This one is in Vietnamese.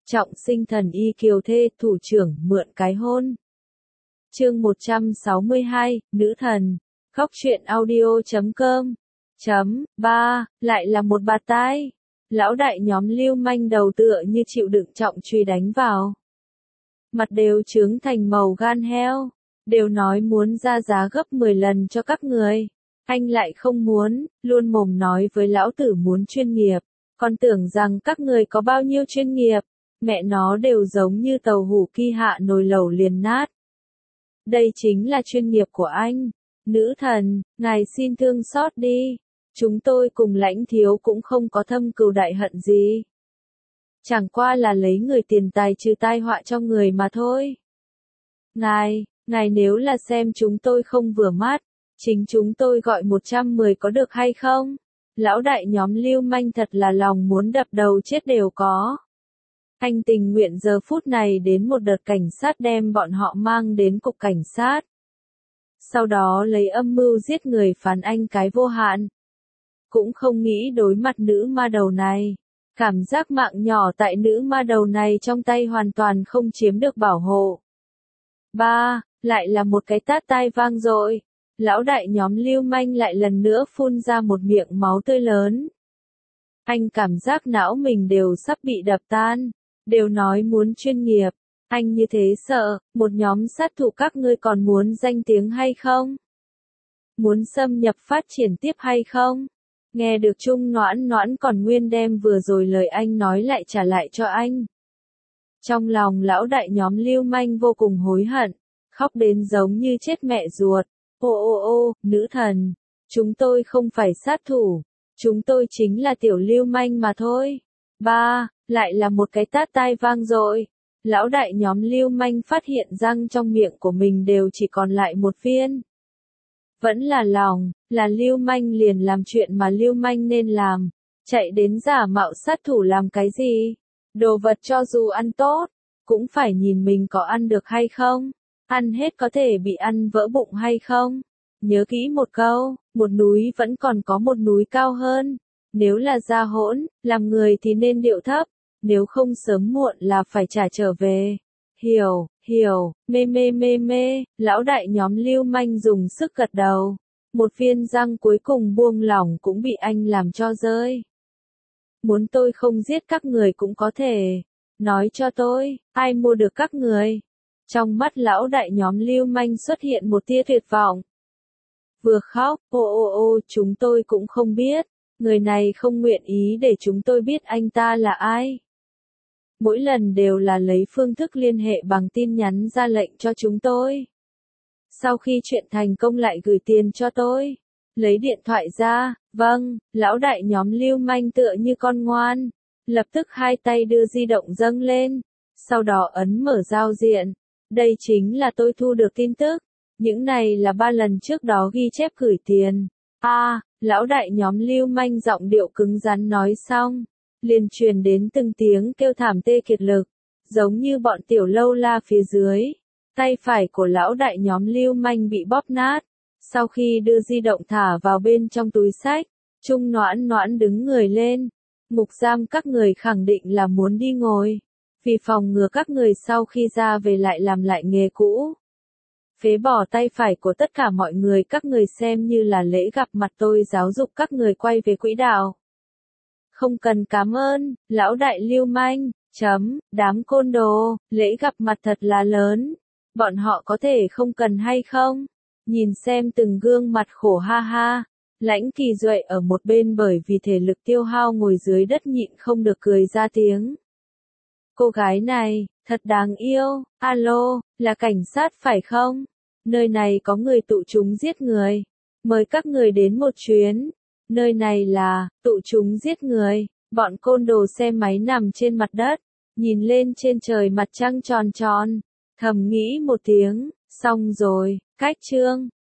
Trọng sinh thần y kiều thê, thủ trưởng mượn cái hôn. Chương 162, nữ thần. Góc truyện audio.com. 3. Lại là một bạt tai. Lão đại nhóm lưu manh đầu tựa như chịu đựng trọng truy đánh vào. Mặt đều trướng thành màu gan heo. Đều nói muốn ra giá gấp 10 lần cho các người. Anh lại không muốn, luôn mồm nói với lão tử muốn chuyên nghiệp. Còn tưởng rằng các người có bao nhiêu chuyên nghiệp. Mẹ nó đều giống như tàu hủ ki hạ nồi lẩu liền nát. Đây chính là chuyên nghiệp của anh. Nữ thần, ngài xin thương xót đi. Chúng tôi cùng Lãnh thiếu cũng không có thâm cừu đại hận gì. Chẳng qua là lấy người tiền tài trừ tai họa cho người mà thôi. Ngài nếu là xem chúng tôi không vừa mắt, chính chúng tôi gọi 110 có được hay không? Lão đại nhóm lưu manh thật là lòng muốn đập đầu chết đều có. Anh tình nguyện giờ phút này đến một đợt cảnh sát đem bọn họ mang đến cục cảnh sát. Sau đó lấy âm mưu giết người phán anh cái vô hạn. Cũng không nghĩ đối mặt nữ ma đầu này. Cảm giác mạng nhỏ tại nữ ma đầu này trong tay hoàn toàn không chiếm được bảo hộ. 3. Lại là một cái tát tai vang dội. Lão đại nhóm lưu manh lại lần nữa phun ra một miệng máu tươi lớn. Anh cảm giác não mình đều sắp bị đập tan. Đều nói muốn chuyên nghiệp. Anh như thế sợ, một nhóm sát thủ các ngươi còn muốn danh tiếng hay không? Muốn xâm nhập phát triển tiếp hay không? Nghe được Trung Noãn Noãn còn nguyên đem vừa rồi lời anh nói lại trả lại cho anh. Trong lòng lão đại nhóm lưu manh vô cùng hối hận, khóc đến giống như chết mẹ ruột. Ô, nữ thần, chúng tôi không phải sát thủ, chúng tôi chính là tiểu lưu manh mà thôi. 3. Lại là một cái tát tai vang dội. Lão đại nhóm lưu manh phát hiện răng trong miệng của mình đều chỉ còn lại một viên. Vẫn là lòng, là lưu manh liền làm chuyện mà lưu manh nên làm. Chạy đến giả mạo sát thủ làm cái gì? Đồ vật cho dù ăn tốt, cũng phải nhìn mình có ăn được hay không. Ăn hết có thể bị ăn vỡ bụng hay không. Nhớ kỹ một câu, một núi vẫn còn có một núi cao hơn. Nếu là ra hỗn, làm người thì nên điệu thấp. Nếu không sớm muộn là phải trả trở về. Hiểu, mê, lão đại nhóm lưu manh dùng sức gật đầu. Một viên răng cuối cùng buông lỏng cũng bị anh làm cho rơi. Muốn tôi không giết các người cũng có thể. Nói cho tôi, ai mua được các người? Trong mắt lão đại nhóm lưu manh xuất hiện một tia tuyệt vọng. Vừa khóc, ô, chúng tôi cũng không biết. Người này không nguyện ý để chúng tôi biết anh ta là ai. Mỗi lần đều là lấy phương thức liên hệ bằng tin nhắn ra lệnh cho chúng tôi. Sau khi chuyện thành công lại gửi tiền cho tôi. Lấy điện thoại ra, vâng, lão đại nhóm lưu manh tựa như con ngoan. Lập tức hai tay đưa di động dâng lên. Sau đó ấn mở giao diện. Đây chính là tôi thu được tin tức. Những này là 3 lần trước đó ghi chép gửi tiền. Lão đại nhóm lưu manh giọng điệu cứng rắn nói xong. Liền truyền đến từng tiếng kêu thảm tê kiệt lực, giống như bọn tiểu lâu la phía dưới. Tay phải của lão đại nhóm lưu manh bị bóp nát. Sau khi đưa di động thả vào bên trong túi xách, Trung Noãn Noãn đứng người lên. Ngục giam các người khẳng định là muốn đi ngồi. Vì phòng ngừa các người sau khi ra về lại làm lại nghề cũ. Phế bỏ tay phải của tất cả mọi người các người xem như là lễ gặp mặt tôi giáo dục các người quay về quỹ đạo. Không cần cảm ơn, lão đại lưu manh, đám côn đồ, lễ gặp mặt thật là lớn. Bọn họ có thể không cần hay không? Nhìn xem từng gương mặt khổ ha ha. Lãnh Kỳ Duệ ở một bên bởi vì thể lực tiêu hao ngồi dưới đất nhịn không được cười ra tiếng. Cô gái này, thật đáng yêu. Alo, là cảnh sát phải không? Nơi này có người tụ chúng giết người. Mời các người đến một chuyến. Nơi này là, tụ chúng giết người. Bọn côn đồ xe máy nằm trên mặt đất. Nhìn lên trên trời mặt trăng tròn tròn. Thầm nghĩ một tiếng, xong rồi, cách chương.